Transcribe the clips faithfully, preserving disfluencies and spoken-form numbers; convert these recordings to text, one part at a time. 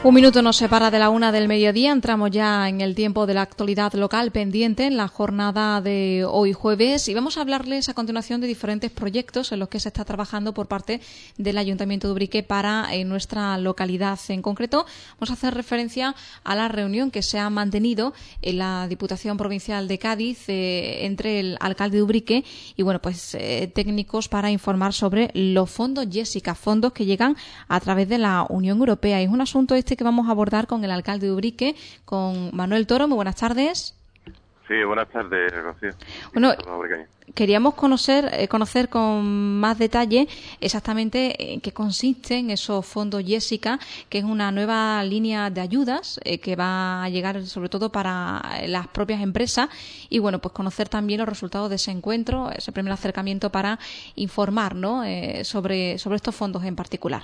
Un minuto nos separa de la una del mediodía. Entramos ya en el tiempo de la actualidad local pendiente en la jornada de hoy jueves y vamos a hablarles a continuación de diferentes proyectos en los que se está trabajando por parte del Ayuntamiento de Ubrique para eh, nuestra localidad. En concreto, vamos a hacer referencia a la reunión que se ha mantenido en la Diputación Provincial de Cádiz eh, entre el alcalde de Ubrique y bueno, pues eh, técnicos para informar sobre los fondos Jessica, fondos que llegan a través de la Unión Europea. Es un asunto este que vamos a abordar con el alcalde de Ubrique, con Manuel Toro. Muy buenas tardes. Sí, buenas tardes, Rocío. Bueno, queríamos conocer eh, conocer con más detalle exactamente en qué consisten esos fondos Jessica, que es una nueva línea de ayudas eh, que va a llegar sobre todo para las propias empresas y bueno, pues conocer también los resultados de ese encuentro, ese primer acercamiento para informar, ¿no? eh, sobre, sobre estos fondos en particular.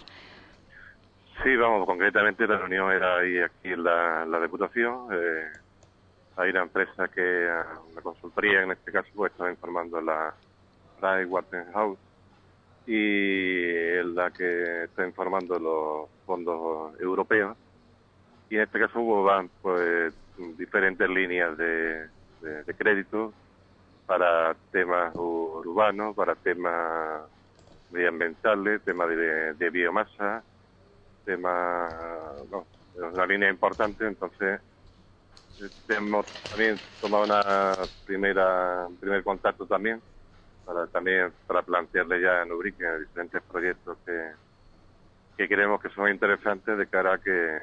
Sí, vamos, concretamente la reunión era ahí aquí en la, la Diputación. Eh, hay una empresa que, una consultoría en este caso, pues está informando la Pricewaterhouse y es la que está informando los fondos europeos. Y en este caso hubo van, pues, diferentes líneas de, de, de crédito para temas urbanos, para temas medioambientales, temas de, de biomasa, tema, no, es una línea importante. Entonces hemos también tomado una primera un primer contacto también para también para plantearle ya en Ubrique diferentes proyectos que, que creemos que son interesantes de cara a que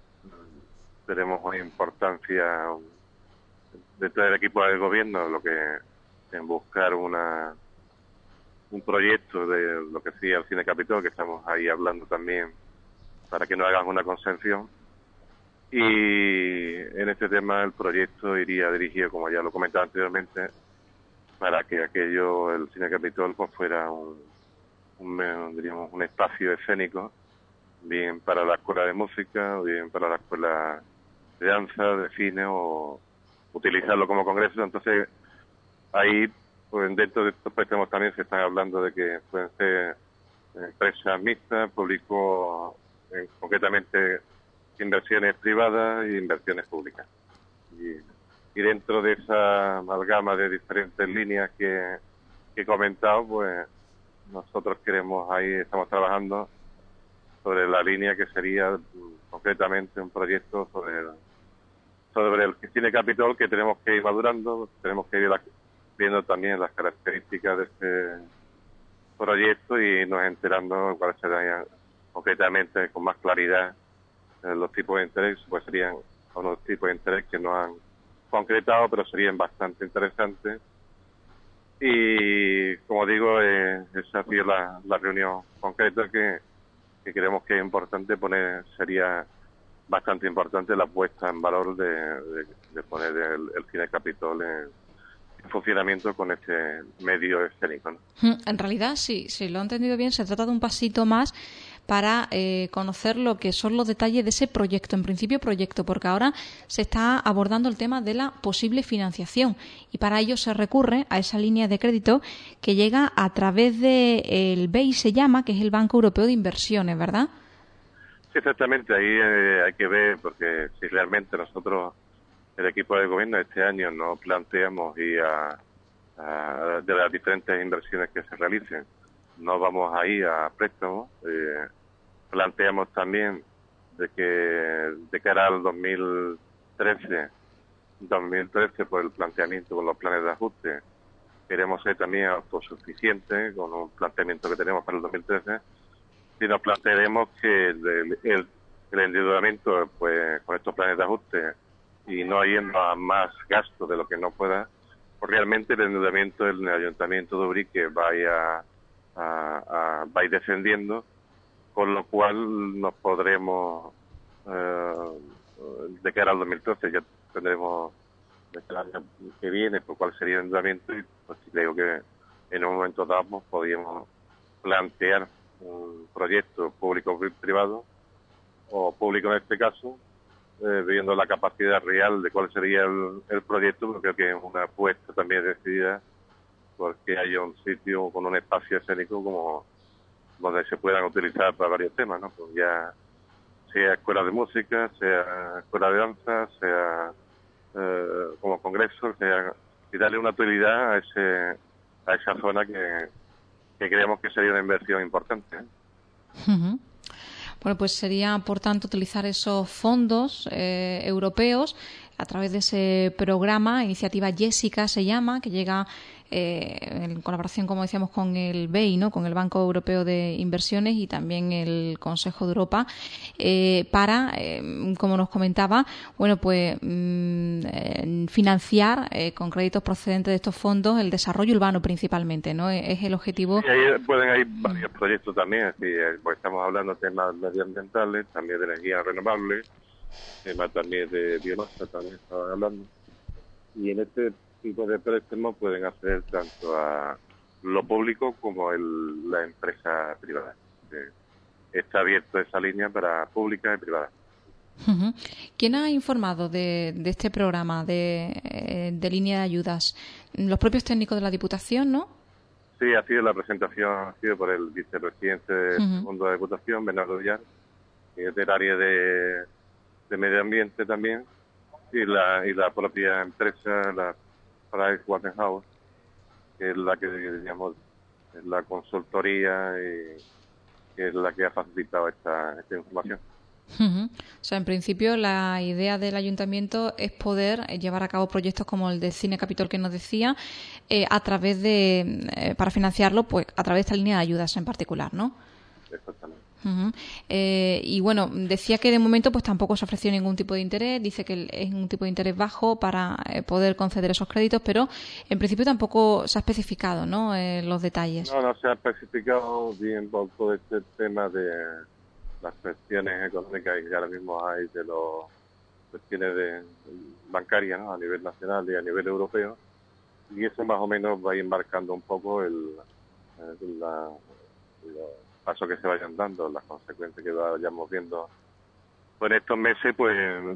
tenemos una importancia dentro del equipo del gobierno, lo que en buscar una un proyecto de lo que sería el Cine Capitol, que estamos ahí hablando también para que no hagan una concesión. Y en este tema el proyecto iría dirigido, como ya lo comentaba anteriormente, para que aquello, el Cine Capitol, pues fuera un, un, diríamos, un espacio escénico, bien para la escuela de música, bien para la escuela de danza, de cine, o utilizarlo como congreso. Entonces, ahí, pues dentro de estos préstamos también se están hablando de que pueden ser empresas mixtas, público, eh, concretamente inversiones privadas e inversiones públicas. Y, y dentro de esa amalgama de diferentes líneas que, que he comentado, pues nosotros queremos, ahí estamos trabajando sobre la línea que sería concretamente un proyecto sobre el, sobre el Cine Capitol, que tenemos que ir madurando, tenemos que ir viendo también las características de este proyecto y nos enterando cuáles serían concretamente con más claridad eh, los tipos de interés, pues serían unos tipos de interés que no han concretado, pero serían bastante interesantes. Y como digo, eh, esa ha sido la, la reunión concreta que, que creemos que es importante poner, sería bastante importante la puesta en valor de, de, de poner el, el Cine Capitol en, en funcionamiento con este medio escénico, ¿no? En realidad, sí, si lo he entendido bien, se trata de un pasito más para eh, conocer lo que son los detalles de ese proyecto, en principio proyecto, porque ahora se está abordando el tema de la posible financiación y para ello se recurre a esa línea de crédito que llega a través del B E I, se llama, que es el Banco Europeo de Inversiones, ¿verdad? Sí, exactamente, ahí eh, hay que ver, porque si realmente nosotros, el equipo de gobierno, este año no planteamos ir a, a de las diferentes inversiones que se realicen, no vamos a ir a préstamos. Eh, planteamos también de que de cara al dos mil trece, por el planteamiento con los planes de ajuste, queremos ser también autosuficientes con un planteamiento que tenemos para el dos mil trece. Si nos plantearemos que el, el, el endeudamiento, pues con estos planes de ajuste y no yendo a más gasto de lo que no pueda, pues realmente el endeudamiento del Ayuntamiento de Ubrique vaya a, a, va a ir descendiendo, con lo cual nos podremos, eh, de cara al dos mil trece, ya tendremos de cara al año que viene, por cuál sería el endeudamiento, y pues creo que en un momento dado pues, podríamos plantear un proyecto público-privado, o público en este caso, eh, viendo la capacidad real de cuál sería el, el proyecto, porque creo que es una apuesta también decidida porque haya un sitio con un espacio escénico como donde se puedan utilizar para varios temas, ¿no? Pues ya sea escuela de música, sea escuela de danza, sea eh, como congreso, sea, y darle una utilidad a ese a esa zona que, que creemos que sería una inversión importante. Uh-huh. Bueno, pues sería, por tanto, utilizar esos fondos eh, europeos a través de ese programa, iniciativa Jessica se llama, que llega eh, en colaboración, como decíamos, con el B E I, ¿no?, con el Banco Europeo de Inversiones y también el Consejo de Europa, eh, para, eh, como nos comentaba, bueno, pues mm, eh, financiar eh, con créditos procedentes de estos fondos el desarrollo urbano principalmente, ¿no? Es el objetivo. Sí, ahí pueden haber varios proyectos también, sí, pues estamos hablando de temas medioambientales, también de energía renovable, temas también de biomasa, también estaba hablando. Y en este tipo de préstamos pueden hacer tanto a lo público como el, la empresa privada. Eh, está abierto esa línea para pública y privada. Uh-huh. ¿Quién ha informado de, de este programa de, de línea de ayudas? Los propios técnicos de la Diputación, ¿no? Sí, ha sido la presentación, ha sido por el vicepresidente del Uh-huh. segundo de Diputación, Bernardo Villar, que es del área de, de medio ambiente también, y la y la propia empresa, la Pricewaterhouse, que es la que, digamos, es la consultoría y que es la que ha facilitado esta, esta información. Uh-huh. O sea, en principio la idea del ayuntamiento es poder llevar a cabo proyectos como el de Cine Capitol que nos decía, eh, a través de, eh, para financiarlo, pues a través de esta línea de ayudas en particular, ¿no? Exactamente. Uh-huh. Eh, y bueno, decía que de momento pues tampoco se ofreció ningún tipo de interés, dice que es un tipo de interés bajo para eh, poder conceder esos créditos, pero en principio tampoco se ha especificado, ¿no?, eh, los detalles. No, no se ha especificado bien por todo este tema de las cuestiones económicas que ahora mismo hay de las cuestiones de, bancarias, ¿no?, a nivel nacional y a nivel europeo, y eso más o menos va a ir marcando un poco el, el la, los pasos que se vayan dando, las consecuencias que vayamos viendo. Pues en estos meses, pues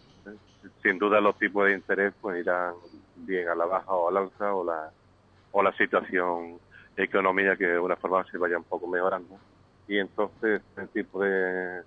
sin duda los tipos de interés pues irán bien a la baja o al alza, o la o la situación económica que de alguna forma se vaya un poco mejorando, y entonces el tipo de,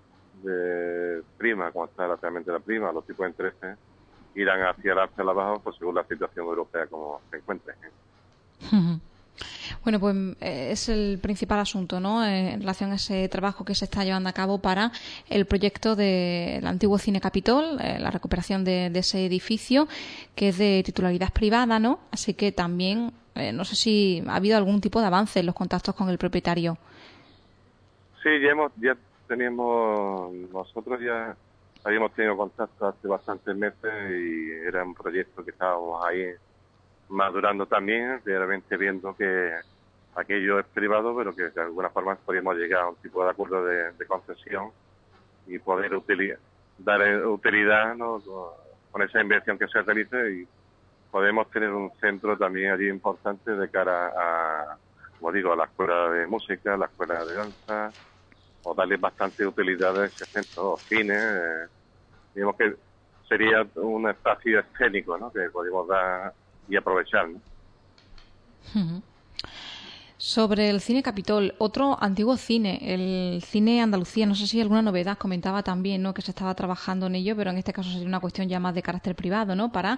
de prima, como está realmente la prima, los tipos de intereses irán hacia el alza o la baja, pues según la situación europea como se encuentre. Uh-huh. Bueno, pues eh, es el principal asunto, ¿no?, en relación a ese trabajo que se está llevando a cabo para el proyecto del antiguo Cine Capitol, eh, la recuperación de, de ese edificio que es de titularidad privada, ¿no? Así que también, eh, no sé si ha habido algún tipo de avance en los contactos con el propietario. Sí, ya hemos, ya teníamos, nosotros ya habíamos tenido contacto hace bastantes meses y era un proyecto que estábamos ahí madurando también, realmente viendo que aquello es privado, pero que de alguna forma podríamos llegar a un tipo de acuerdo de, de concesión y poder utilizar, dar utilidad, ¿no?, con esa inversión que se realice, y podemos tener un centro también allí importante de cara a, como digo, a la escuela de música, a la escuela de danza, o darle bastante utilidad a ese centro, o cine, eh, digamos que sería un espacio escénico, ¿no?, que podemos dar y aprovechar, ¿no? Uh-huh. Sobre el Cine Capitol, otro antiguo cine, el Cine Andalucía, no sé si hay alguna novedad, comentaba también, ¿no?, que se estaba trabajando en ello, pero en este caso sería una cuestión ya más de carácter privado, ¿no?, para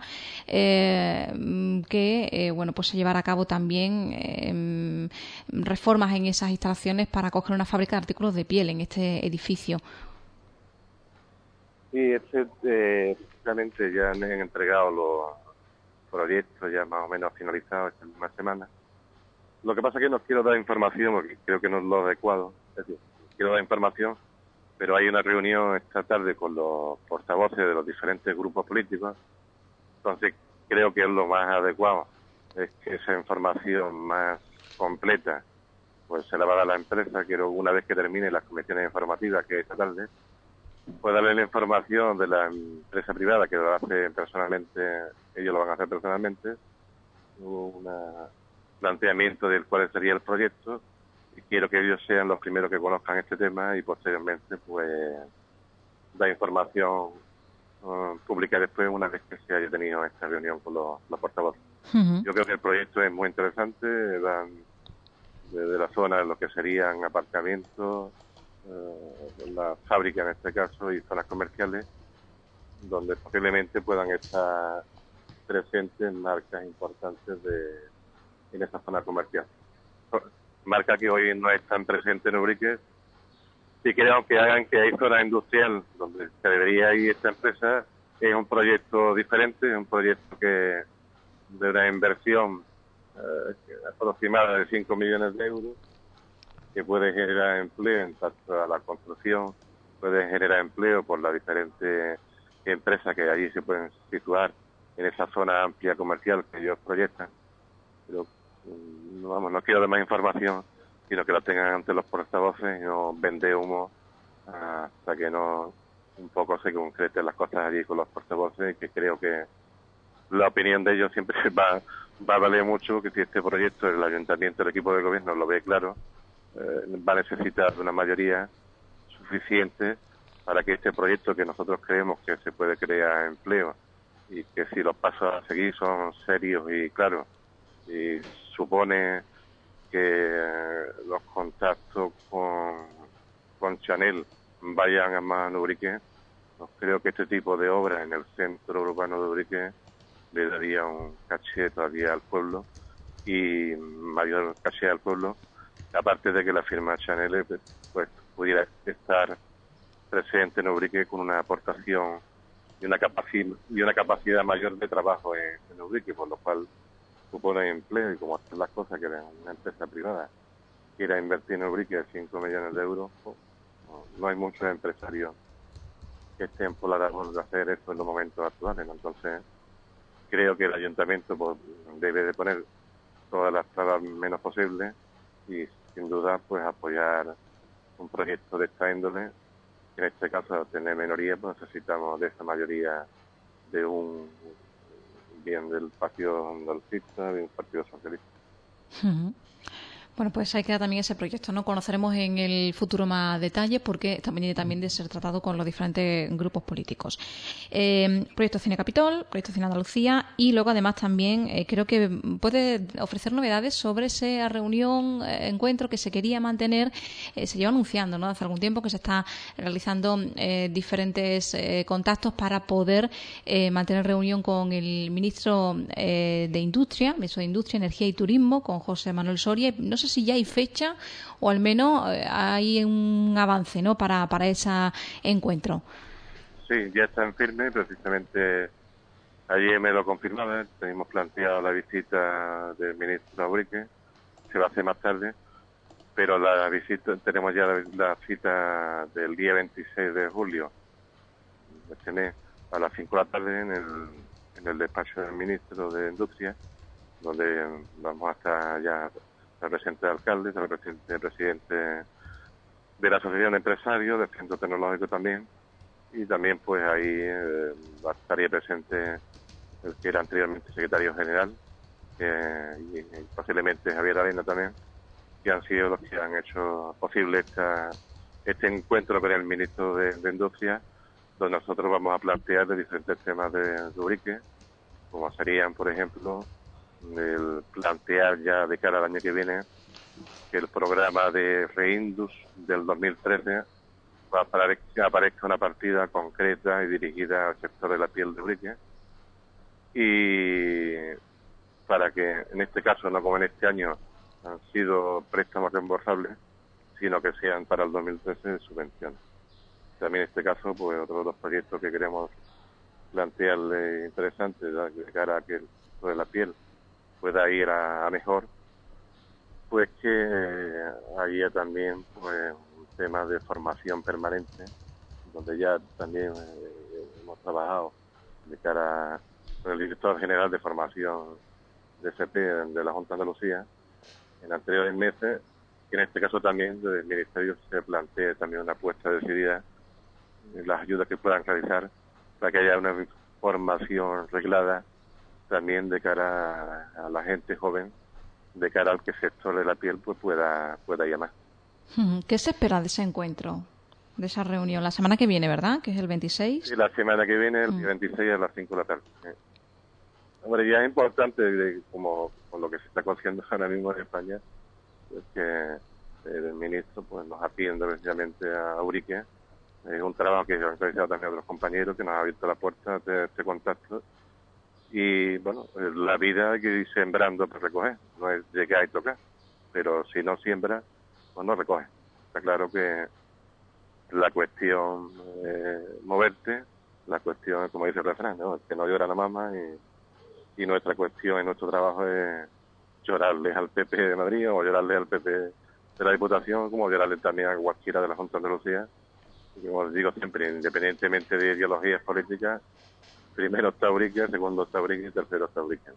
eh, que eh, bueno, pues se llevara a cabo también eh, reformas en esas instalaciones para acoger una fábrica de artículos de piel en este edificio. Sí, este, eh, realmente ya me han entregado los proyectos ya más o menos finalizados esta misma semana. Lo que pasa es que no quiero dar información porque creo que no es lo adecuado. Es decir, quiero dar información, pero hay una reunión esta tarde con los portavoces de los diferentes grupos políticos. Entonces creo que es lo más adecuado, es que esa información más completa pues se la va a dar la empresa. Quiero, una vez que termine las comisiones informativas, que es esta tarde, pues darle la información de la empresa privada, que lo hace personalmente, ellos lo van a hacer personalmente, un planteamiento del cuál sería el proyecto, y quiero que ellos sean los primeros que conozcan este tema y posteriormente pues dar información uh, pública después, una vez que se haya tenido esta reunión con los, los portavoces. Uh-huh. Yo creo que el proyecto es muy interesante, van desde la zona de lo que serían aparcamientos, eh, la fábrica en este caso y zonas comerciales, donde posiblemente puedan estar presentes marcas importantes de en esa zona comercial. Marcas que hoy no están presentes en Ubrique, y creo que hagan que hay zona industrial donde se debería ir esta empresa. Es un proyecto diferente, es un proyecto que de una inversión eh, aproximada de cinco millones de euros, que puede generar empleo en tanto a la construcción, puede generar empleo por las diferentes empresas que allí se pueden situar en esa zona amplia comercial que ellos proyectan. Pero no, vamos, no quiero dar más información, sino que la tengan ante los portavoces y no vende humo hasta que no un poco se concreten las cosas allí con los portavoces, y que creo que la opinión de ellos siempre va, va a valer mucho, que si este proyecto el ayuntamiento, el equipo de gobierno lo ve claro, eh, va a necesitar de una mayoría suficiente para que este proyecto, que nosotros creemos que se puede crear empleo y que si los pasos a seguir son serios y claros, y supone que los contactos con, con Chanel vayan a más en Ubrique, pues creo que este tipo de obras en el centro urbano de Ubrique le daría un caché todavía al pueblo, y mayor caché al pueblo, aparte de que la firma Chanel pues, pues pudiera estar presente en Ubrique con una aportación y una capacidad y una capacidad mayor de trabajo en, en Ubrique, por lo cual supone empleo. Y como hacen las cosas, que una empresa privada quiera invertir en Ubrique cinco millones de euros, pues, no, no hay muchos empresarios que estén por la labor de hacer esto en los momentos actuales, ¿no? Entonces creo que el ayuntamiento pues, debe de poner todas las trabas menos posibles y sin duda pues apoyar un proyecto de esta índole. En este caso, al tener minoría, pues necesitamos de esa mayoría de un bien del Partido Andalucista, de un Partido Socialista. Uh-huh. Bueno, pues ahí queda también ese proyecto, ¿no? Conoceremos en el futuro más detalles, porque también tiene también de ser tratado con los diferentes grupos políticos. Eh, proyecto Cine Capitol, proyecto Cine Andalucía, y luego además también eh, creo que puede ofrecer novedades sobre esa reunión, eh, encuentro que se quería mantener, eh, se lleva anunciando, ¿no? Hace algún tiempo que se está realizando eh, diferentes eh, contactos para poder eh, mantener reunión con el ministro eh, de Industria, ministro de Industria, Energía y Turismo, con José Manuel Soria. No sé si ya hay fecha o al menos eh, hay un avance, ¿no? para, para ese encuentro. Sí, ya está en firme. Precisamente ayer me lo confirmaba. Tenemos planteado la visita del ministro a Ubrique, se va a hacer más tarde, pero la visita, tenemos ya la, la cita del día veintiséis de julio de este mes a las cinco de la tarde en el, en el despacho del ministro de Industria, donde vamos a estar ya el presidente de alcaldes, el presidente, el presidente de la Asociación de Empresarios, del Centro Tecnológico también, y también pues ahí eh, estaría presente el que era anteriormente secretario general, eh, y, y posiblemente Javier Arena también, que han sido los que han hecho posible esta, este encuentro con el ministro de, de Industria, donde nosotros vamos a plantear de diferentes temas de, de Ubrique, como serían, por ejemplo, el plantear ya de cara al año que viene que el programa de Reindus del dos mil trece va a que aparezca una partida concreta y dirigida al sector de la piel de Ubrique, y para que en este caso, no como en este año han sido préstamos reembolsables, sino que sean para el dos mil trece subvenciones. También en este caso, pues otros dos proyectos que queremos plantearle interesantes de cara a que el sector de la piel pueda ir a, a mejor, pues que eh, haya también pues un tema de formación permanente, donde ya también eh, hemos trabajado de cara con el director general de formación de C P de la Junta de Andalucía en anteriores meses, y en este caso también desde el Ministerio se plantea también una apuesta decidida en las ayudas que puedan realizar para que haya una formación reglada también de cara a la gente joven, de cara al que el sector de la piel pues pueda pueda llamar. ¿Qué se espera de ese encuentro, de esa reunión? La semana que viene, ¿verdad? Que es el veintiséis. Sí, la semana que viene, el mm. veintiséis a las cinco de la tarde. Sí. Hombre, ya es importante, de, como con lo que se está consiguiendo ahora mismo en España, es que el ministro pues nos atiende precisamente a Ubrique. Es un trabajo que han realizado también otros compañeros que nos ha abierto la puerta de este contacto. Y bueno, la vida hay que ir sembrando para recoger, no es llegar y tocar, pero si no siembra, pues no recoge. Está claro que la cuestión es moverte, la cuestión, como dice el refrán, ¿no? El que no llora no mama, y, y nuestra cuestión y nuestro trabajo es llorarles al P P de Madrid o llorarles al P P de la Diputación, como llorarles también a cualquiera de la Junta de Andalucía. Y como les digo siempre, independientemente de ideologías políticas, primero está Ubrique, segundo está Ubrique y tercero está Ubrique.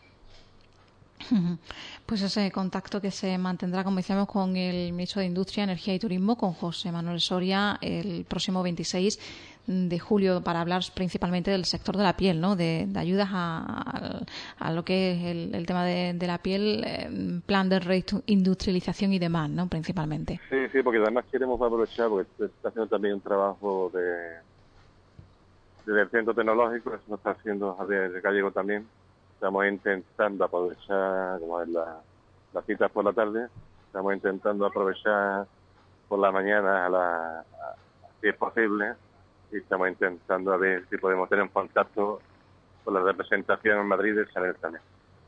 Pues ese contacto que se mantendrá, como decíamos, con el ministro de Industria, Energía y Turismo, con José Manuel Soria, el próximo veintiséis de julio, para hablar principalmente del sector de la piel, ¿no? De, de ayudas a, a, a lo que es el, el tema de, de la piel, eh, plan de reindustrialización y demás, ¿no? Principalmente. Sí, sí, porque además queremos aprovechar, porque se está haciendo también un trabajo de desde el Centro Tecnológico, eso lo está haciendo Javier Gallego también. Estamos intentando aprovechar, como es la, las citas por la tarde, estamos intentando aprovechar por la mañana a la, a, si es posible, y estamos intentando a ver si podemos tener un contacto con la representación en Madrid de Chanel también.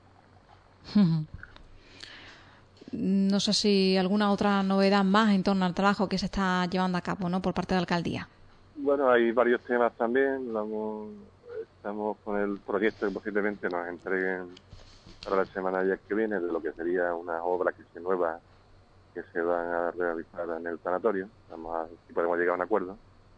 No sé si alguna otra novedad más en torno al trabajo que se está llevando a cabo, ¿no? Por parte de la alcaldía. Bueno, hay varios temas también. Vamos, estamos con el proyecto que posiblemente nos entreguen para la semana ya que viene, de lo que sería una obra que se nueva que se van a realizar en el sanatorio. Vamos a ver si podemos llegar a un acuerdo.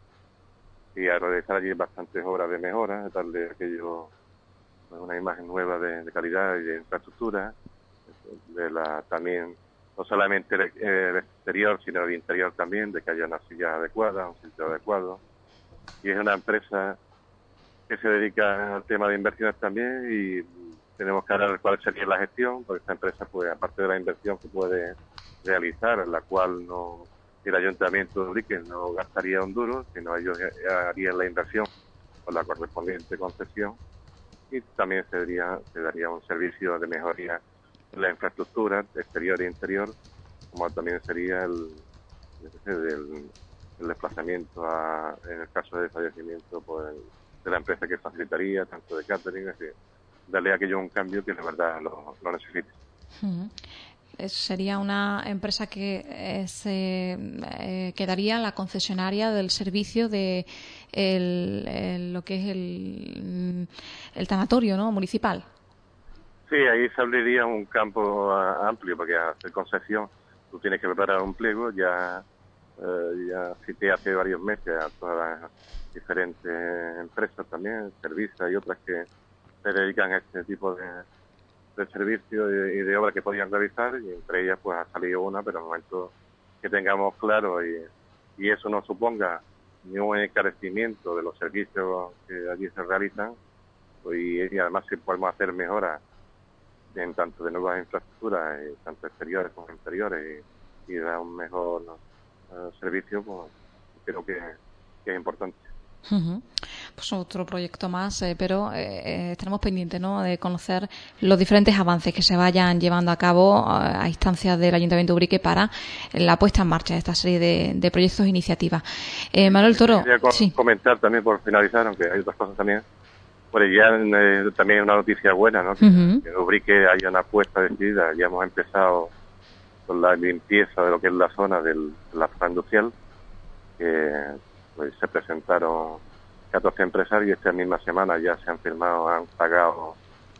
Y a realizar allí bastantes obras de mejora, darle aquello, una imagen nueva de, de calidad y de infraestructura, de la también, no solamente el, el exterior, sino el interior también, de que haya una silla adecuada, un sitio adecuado. Y es una empresa que se dedica al tema de inversiones también, y tenemos que hablar cuál sería la gestión, porque esta empresa, pues aparte de la inversión que puede realizar, en la cual no el Ayuntamiento de Ubrique no gastaría un duro, sino ellos harían la inversión con la correspondiente concesión, y también se daría, se daría un servicio de mejoría en la infraestructura exterior e interior, como también sería el, el, el desplazamiento a, en el caso de fallecimiento, pues, de la empresa que facilitaría, tanto de catering, es decir, darle a aquello un cambio que de verdad lo, lo necesite. Uh-huh. Sería una empresa que eh, se eh, quedaría la concesionaria del servicio de el, el, lo que es el, el tanatorio, ¿no? Municipal. Sí, ahí se abriría un campo uh, amplio, porque hacer concesión tú tienes que preparar un pliego, ya, uh, ya cité hace varios meses a todas las diferentes empresas también, Servisa y otras que se dedican a este tipo de, de servicios y de, y de obras que podían realizar, y entre ellas pues ha salido una, pero en el momento que tengamos claro y, y eso no suponga ni un encarecimiento de los servicios que allí se realizan, pues, y, y además si podemos hacer mejoras en tanto de nuevas infraestructuras, y tanto exteriores como interiores, y, y dar un mejor uh, servicio, pues creo que, que es importante. Uh-huh. Pues otro proyecto más, eh, pero eh, estaremos pendientes, ¿no?, de conocer los diferentes avances que se vayan llevando a cabo eh, a instancias del Ayuntamiento de Ubrique para la puesta en marcha de esta serie de, de proyectos e iniciativas. Eh, Manuel Toro. Quería co- sí. comentar también, por finalizar, aunque hay otras cosas también, pues ya eh, también una noticia buena, ¿no? Que, Uh-huh. que en Ubrique haya una apuesta decidida. Ya hemos empezado con la limpieza de lo que es la zona de la zona industrial, que pues se presentaron catorce empresarios y esta misma semana ya se han firmado, han pagado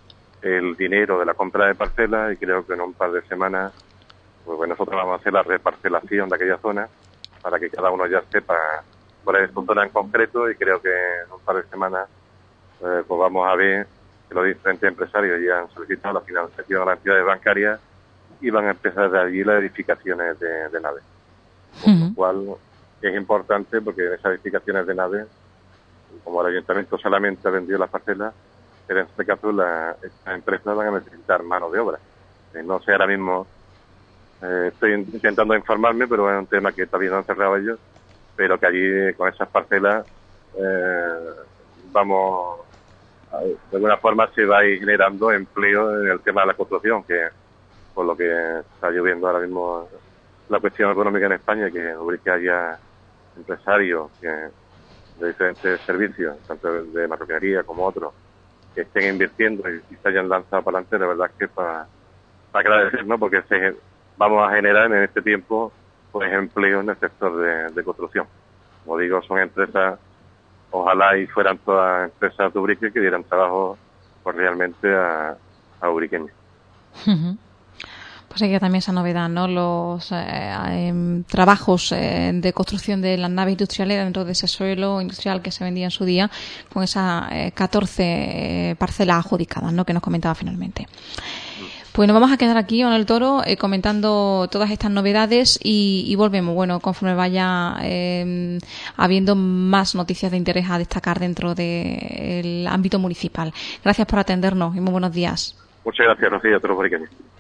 el dinero de la compra de parcelas, y creo que en un par de semanas pues, pues nosotros vamos a hacer la reparcelación de aquella zona para que cada uno ya sepa cuál es su zona en concreto, y creo que en un par de semanas eh, pues vamos a ver que los diferentes empresarios ya han solicitado la financiación a las entidades bancarias y van a empezar de allí las edificaciones de, de naves. Por Uh-huh. lo cual es importante, porque en esas edificaciones de naves, como el Ayuntamiento solamente ha vendido las parcelas, pero en este caso la, estas empresas van a necesitar mano de obra. Eh, no sé ahora mismo, eh, estoy intentando informarme, pero es un tema que todavía no han cerrado ellos, pero que allí con esas parcelas eh, vamos, de alguna forma se va a ir generando empleo en el tema de la construcción, que por lo que está lloviendo ahora mismo la cuestión económica en España, que obligue que haya empresarios que, de diferentes servicios, tanto de, de marroquinería como otros, que estén invirtiendo y, y se hayan lanzado para adelante, la verdad es que para, para agradecer, ¿no? Porque se, vamos a generar en este tiempo pues empleo en el sector de, de construcción. Como digo, son empresas, ojalá y fueran todas empresas de Ubrique que dieran trabajo pues realmente a, a ubriqueños. Uh-huh. Pues hay que también esa novedad, ¿no? Los eh, eh, trabajos eh, de construcción de las naves industriales dentro de ese suelo industrial que se vendía en su día, con esas eh, catorce eh, parcelas adjudicadas, ¿no? Que nos comentaba finalmente. Pues nos vamos a quedar aquí, Manuel Toro, eh, comentando todas estas novedades y, y volvemos, bueno, conforme vaya eh, habiendo más noticias de interés a destacar dentro del ámbito municipal. Gracias por atendernos y muy buenos días. Muchas gracias, Rocío, a todos los ubriqueños.